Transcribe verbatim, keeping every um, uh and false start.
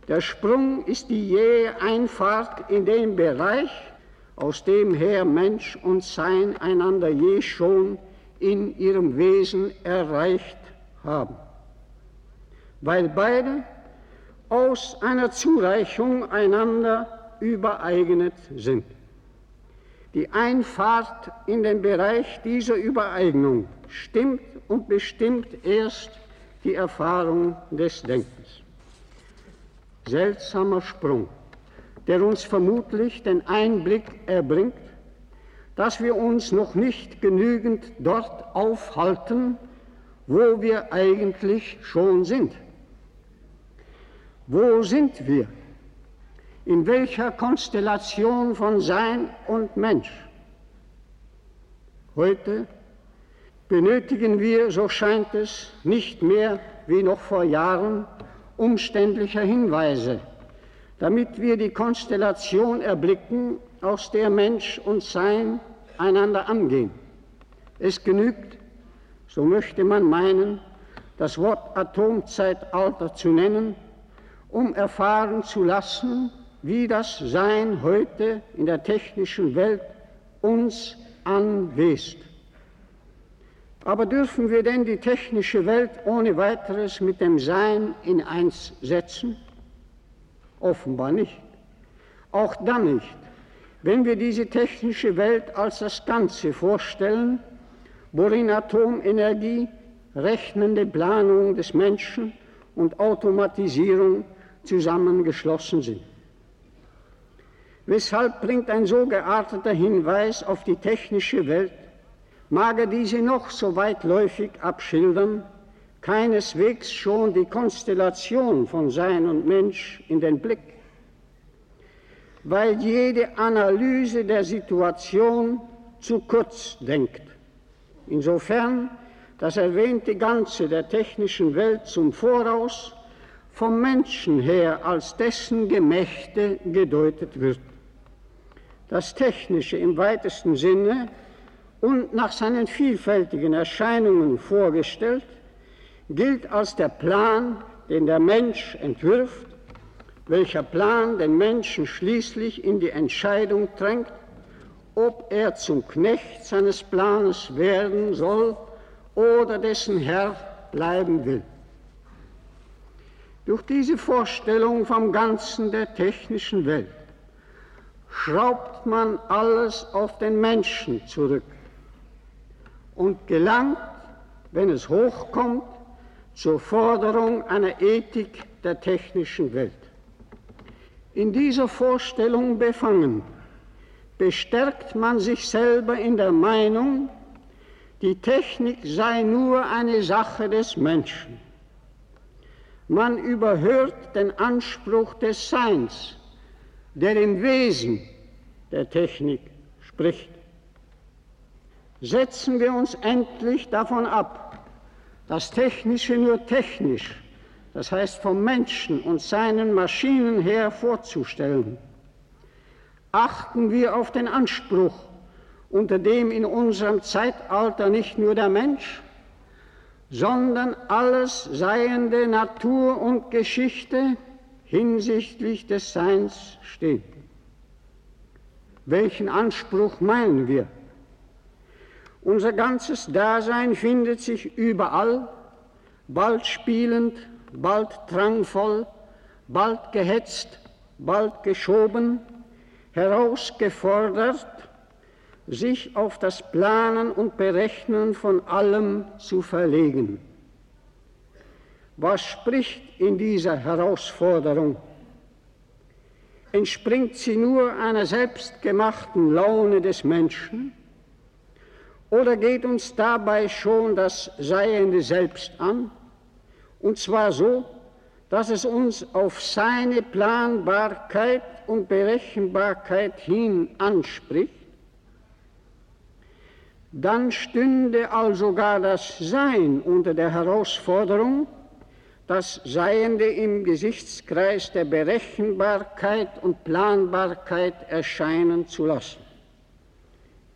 Der Sprung ist die jähe Einfahrt in den Bereich, aus dem her Mensch und Sein einander je schon in ihrem Wesen erreicht haben, weil beide aus einer Zureichung einander übereignet sind. Die Einfahrt in den Bereich dieser Übereignung stimmt und bestimmt erst die Erfahrung des Denkens. Seltsamer Sprung, der uns vermutlich den Einblick erbringt, dass wir uns noch nicht genügend dort aufhalten, wo wir eigentlich schon sind. Wo sind wir? In welcher Konstellation von Sein und Mensch? Heute benötigen wir, so scheint es, nicht mehr wie noch vor Jahren umständlicher Hinweise, damit wir die Konstellation erblicken, aus der Mensch und Sein einander angehen. Es genügt, so möchte man meinen, das Wort Atomzeitalter zu nennen, um erfahren zu lassen, wie das Sein heute in der technischen Welt uns anwest. Aber dürfen wir denn die technische Welt ohne weiteres mit dem Sein in eins setzen? Offenbar nicht. Auch dann nicht, wenn wir diese technische Welt als das Ganze vorstellen, worin Atomenergie, rechnende Planung des Menschen und Automatisierung zusammengeschlossen sind. Weshalb bringt ein so gearteter Hinweis auf die technische Welt, mag er diese noch so weitläufig abschildern, keineswegs schon die Konstellation von Sein und Mensch in den Blick, weil jede Analyse der Situation zu kurz denkt, insofern das erwähnte Ganze der technischen Welt zum Voraus vom Menschen her als dessen Gemächte gedeutet wird. Das Technische im weitesten Sinne und nach seinen vielfältigen Erscheinungen vorgestellt, gilt als der Plan, den der Mensch entwirft, welcher Plan den Menschen schließlich in die Entscheidung drängt, ob er zum Knecht seines Planes werden soll oder dessen Herr bleiben will. Durch diese Vorstellung vom Ganzen der technischen Welt schraubt man alles auf den Menschen zurück und gelangt, wenn es hochkommt, zur Forderung einer Ethik der technischen Welt. In dieser Vorstellung befangen, bestärkt man sich selber in der Meinung, die Technik sei nur eine Sache des Menschen. Man überhört den Anspruch des Seins, der im Wesen der Technik spricht. Setzen wir uns endlich davon ab, das Technische nur technisch, das heißt vom Menschen und seinen Maschinen her vorzustellen. Achten wir auf den Anspruch, unter dem in unserem Zeitalter nicht nur der Mensch, sondern alles Seiende, Natur und Geschichte hinsichtlich des Seins steht. Welchen Anspruch meinen wir? Unser ganzes Dasein findet sich überall, bald spielend, bald drangvoll, bald gehetzt, bald geschoben, herausgefordert, sich auf das Planen und Berechnen von allem zu verlegen. Was spricht in dieser Herausforderung? Entspringt sie nur einer selbstgemachten Laune des Menschen? Oder geht uns dabei schon das Seiende selbst an? Und zwar so, dass es uns auf seine Planbarkeit und Berechenbarkeit hin anspricht? Dann stünde also gar das Sein unter der Herausforderung, das Seiende im Gesichtskreis der Berechenbarkeit und Planbarkeit erscheinen zu lassen.